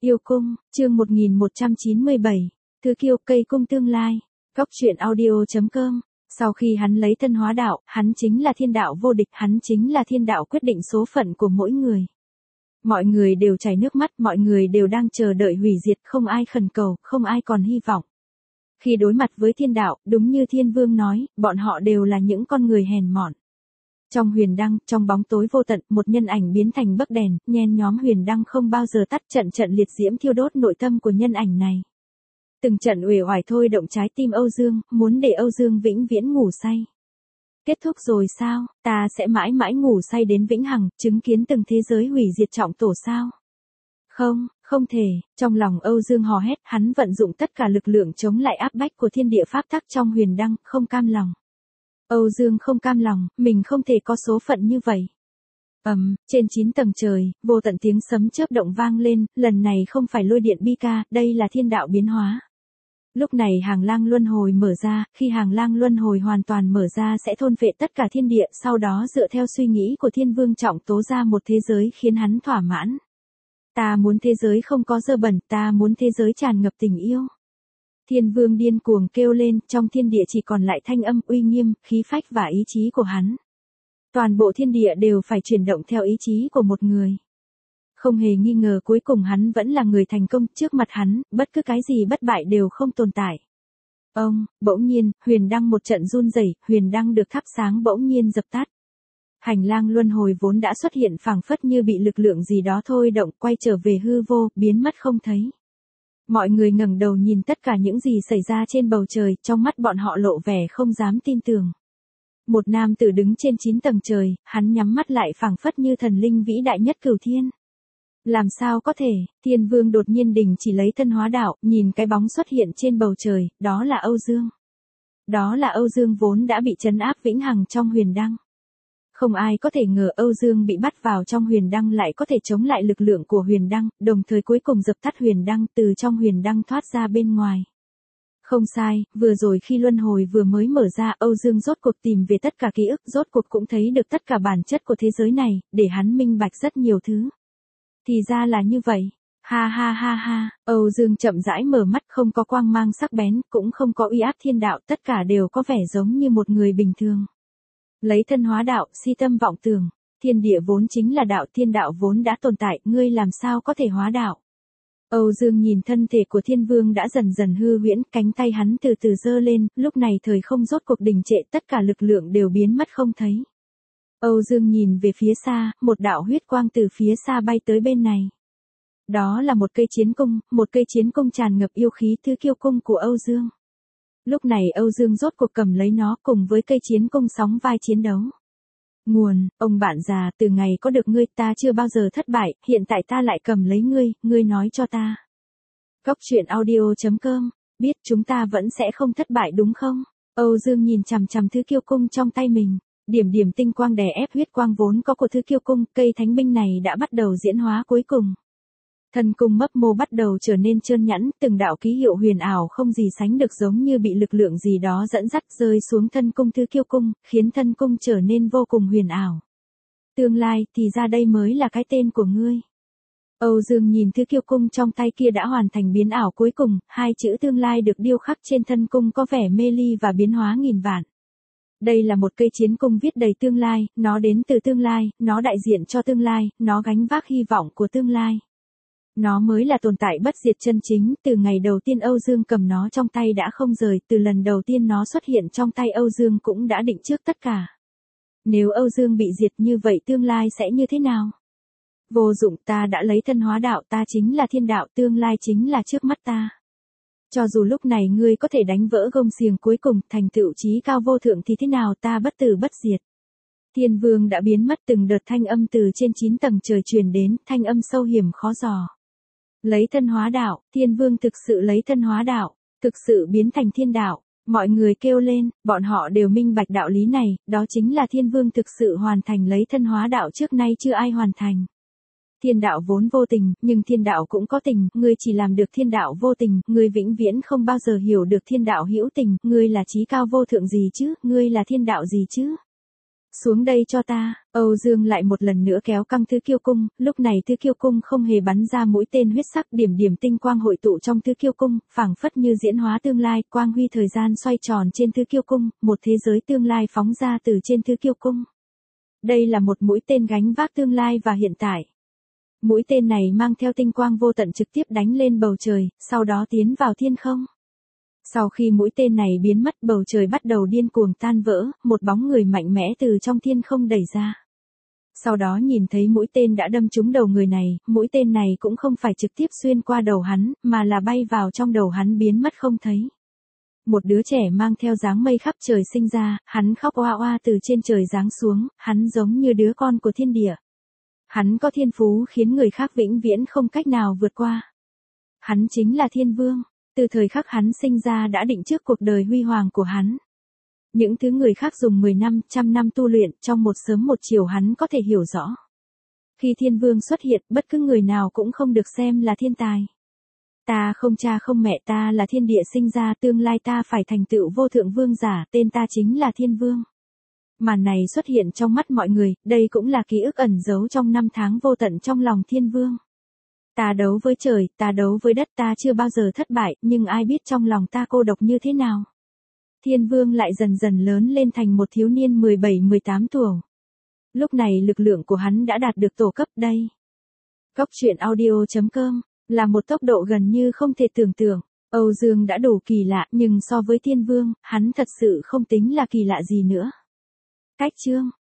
Yêu cung, chương 1197, Thư Kiêu cây cung tương lai, góc truyện audio.com. Sau khi hắn lấy thân hóa đạo, hắn chính là thiên đạo vô địch, hắn chính là thiên đạo quyết định số phận của mỗi người. Mọi người đều chảy nước mắt, mọi người đều đang chờ đợi hủy diệt, không ai khẩn cầu, không ai còn hy vọng. Khi đối mặt với thiên đạo, đúng như thiên vương nói, bọn họ đều là những con người hèn mọn. Trong huyền đăng, trong bóng tối vô tận, một nhân ảnh biến thành bấc đèn, nhen nhóm huyền đăng không bao giờ tắt, trận trận liệt diễm thiêu đốt nội tâm của nhân ảnh này. Từng trận uể oải thôi động trái tim Âu Dương, muốn để Âu Dương vĩnh viễn ngủ say. Kết thúc rồi sao, ta sẽ mãi mãi ngủ say đến vĩnh hằng, chứng kiến từng thế giới hủy diệt trọng tổ sao? Không, không thể, trong lòng Âu Dương hò hét, hắn vận dụng tất cả lực lượng chống lại áp bách của thiên địa pháp tắc trong huyền đăng, không cam lòng. Âu Dương không cam lòng, mình không thể có số phận như vậy. Trên 9 tầng trời, vô tận tiếng sấm chớp động vang lên, lần này không phải lôi điện bi ca, đây là thiên đạo biến hóa. Lúc này hàng lang luân hồi mở ra, khi hàng lang luân hồi hoàn toàn mở ra sẽ thôn phệ tất cả thiên địa, sau đó dựa theo suy nghĩ của thiên vương trọng tố ra một thế giới khiến hắn thỏa mãn. Ta muốn thế giới không có dơ bẩn, ta muốn thế giới tràn ngập tình yêu. Thiên vương điên cuồng kêu lên, trong thiên địa chỉ còn lại thanh âm uy nghiêm, khí phách và ý chí của hắn. Toàn bộ thiên địa đều phải chuyển động theo ý chí của một người. Không hề nghi ngờ cuối cùng hắn vẫn là người thành công, trước mặt hắn, bất cứ cái gì bất bại đều không tồn tại. Bỗng nhiên, huyền đăng một trận run rẩy, huyền đăng được thắp sáng bỗng nhiên dập tắt. Hành lang luân hồi vốn đã xuất hiện phảng phất như bị lực lượng gì đó thôi động, quay trở về hư vô, biến mất không thấy. Mọi người ngẩng đầu nhìn tất cả những gì xảy ra trên bầu trời, trong mắt bọn họ lộ vẻ không dám tin tưởng. Một nam tử đứng trên 9 tầng trời, hắn nhắm mắt lại phảng phất như thần linh vĩ đại nhất cửu thiên. Làm sao có thể, thiên vương đột nhiên đình chỉ lấy thân hóa đạo, nhìn cái bóng xuất hiện trên bầu trời, đó là Âu Dương. Đó là Âu Dương vốn đã bị trấn áp vĩnh hằng trong huyền đăng. Không ai có thể ngờ Âu Dương bị bắt vào trong huyền đăng lại có thể chống lại lực lượng của huyền đăng, đồng thời cuối cùng dập tắt huyền đăng, từ trong huyền đăng thoát ra bên ngoài. Không sai, vừa rồi khi luân hồi vừa mới mở ra, Âu Dương rốt cuộc tìm về tất cả ký ức, rốt cuộc cũng thấy được tất cả bản chất của thế giới này, để hắn minh bạch rất nhiều thứ. Thì ra là như vậy. Ha ha ha ha, Âu Dương chậm rãi mở mắt, không có quang mang sắc bén, cũng không có uy áp thiên đạo, tất cả đều có vẻ giống như một người bình thường. Lấy thân hóa đạo, si tâm vọng tưởng, thiên địa vốn chính là đạo, thiên đạo vốn đã tồn tại, ngươi làm sao có thể hóa đạo? Âu Dương nhìn thân thể của thiên vương đã dần dần hư huyễn, cánh tay hắn từ từ giơ lên, lúc này thời không rốt cuộc đình trệ, tất cả lực lượng đều biến mất không thấy. Âu Dương nhìn về phía xa, một đạo huyết quang từ phía xa bay tới bên này. Đó là một cây chiến cung tràn ngập yêu khí, Thư Kiêu cung của Âu Dương. Lúc này Âu Dương rốt cuộc cầm lấy nó cùng với cây chiến cung sóng vai chiến đấu. Nguồn, ông bạn già, từ ngày có được ngươi ta chưa bao giờ thất bại, hiện tại ta lại cầm lấy ngươi nói cho ta. Góc truyện audio.com, biết chúng ta vẫn sẽ không thất bại đúng không? Âu Dương nhìn chằm chằm Thư Kiêu cung trong tay mình. Điểm điểm tinh quang đè ép huyết quang vốn có của Thư Kiêu cung, cây thánh binh này đã bắt đầu diễn hóa cuối cùng. Thân cung mấp mô bắt đầu trở nên trơn nhẵn, từng đạo ký hiệu huyền ảo không gì sánh được giống như bị lực lượng gì đó dẫn dắt rơi xuống thân cung Thư Kiêu cung, khiến thân cung trở nên vô cùng huyền ảo. Tương lai, thì ra đây mới là cái tên của ngươi. Âu Dương nhìn Thư Kiêu cung trong tay kia đã hoàn thành biến ảo cuối cùng, hai chữ tương lai được điêu khắc trên thân cung có vẻ mê ly và biến hóa nghìn vạn. Đây là một cây chiến cung viết đầy tương lai, nó đến từ tương lai, nó đại diện cho tương lai, nó gánh vác hy vọng của tương lai. Nó mới là tồn tại bất diệt chân chính, từ ngày đầu tiên Âu Dương cầm nó trong tay đã không rời, từ lần đầu tiên nó xuất hiện trong tay Âu Dương cũng đã định trước tất cả. Nếu Âu Dương bị diệt như vậy tương lai sẽ như thế nào? Vô dụng, ta đã lấy thân hóa đạo, ta chính là thiên đạo, tương lai chính là trước mắt ta. Cho dù lúc này ngươi có thể đánh vỡ gông xiềng cuối cùng, thành tựu chí cao vô thượng thì thế nào, ta bất tử bất diệt. Thiên vương đã biến mất, từng đợt thanh âm từ trên 9 tầng trời truyền đến, thanh âm sâu hiểm khó dò. Lấy thân hóa đạo, thiên vương thực sự lấy thân hóa đạo, thực sự biến thành thiên đạo. Mọi người kêu lên, bọn họ đều minh bạch đạo lý này, đó chính là thiên vương thực sự hoàn thành lấy thân hóa đạo trước nay chưa ai hoàn thành. Thiên đạo vốn vô tình, nhưng thiên đạo cũng có tình, ngươi chỉ làm được thiên đạo vô tình, ngươi vĩnh viễn không bao giờ hiểu được thiên đạo hữu tình, ngươi là chí cao vô thượng gì chứ, ngươi là thiên đạo gì chứ? Xuống đây cho ta, Âu Dương lại một lần nữa kéo căng Thứ Kiêu Cung, lúc này Thứ Kiêu Cung không hề bắn ra mũi tên huyết sắc, điểm điểm tinh quang hội tụ trong Thứ Kiêu Cung, phảng phất như diễn hóa tương lai, quang huy thời gian xoay tròn trên Thứ Kiêu Cung, một thế giới tương lai phóng ra từ trên Thứ Kiêu Cung. Đây là một mũi tên gánh vác tương lai và hiện tại. Mũi tên này mang theo tinh quang vô tận trực tiếp đánh lên bầu trời, sau đó tiến vào thiên không. Sau khi mũi tên này biến mất, bầu trời bắt đầu điên cuồng tan vỡ, một bóng người mạnh mẽ từ trong thiên không đẩy ra. Sau đó nhìn thấy mũi tên đã đâm trúng đầu người này, mũi tên này cũng không phải trực tiếp xuyên qua đầu hắn, mà là bay vào trong đầu hắn biến mất không thấy. Một đứa trẻ mang theo dáng mây khắp trời sinh ra, hắn khóc oa oa từ trên trời giáng xuống, hắn giống như đứa con của thiên địa. Hắn có thiên phú khiến người khác vĩnh viễn không cách nào vượt qua. Hắn chính là Thiên Vương. Từ thời khắc hắn sinh ra đã định trước cuộc đời huy hoàng của hắn. Những thứ người khác dùng 10 năm, 100 năm tu luyện, trong một sớm một chiều hắn có thể hiểu rõ. Khi Thiên Vương xuất hiện, bất cứ người nào cũng không được xem là thiên tài. Ta không cha không mẹ, ta là thiên địa sinh ra, tương lai ta phải thành tựu vô thượng vương giả, tên ta chính là Thiên Vương. Màn này xuất hiện trong mắt mọi người, đây cũng là ký ức ẩn giấu trong năm tháng vô tận trong lòng Thiên Vương. Ta đấu với trời, ta đấu với đất, ta chưa bao giờ thất bại, nhưng ai biết trong lòng ta cô độc như thế nào. Thiên Vương lại dần dần lớn lên thành một thiếu niên 17-18 tuổi. Lúc này lực lượng của hắn đã đạt được tổ cấp đây. Góc truyện audio.com là một tốc độ gần như không thể tưởng tượng. Âu Dương đã đủ kỳ lạ, nhưng so với Thiên Vương, hắn thật sự không tính là kỳ lạ gì nữa. Cách chương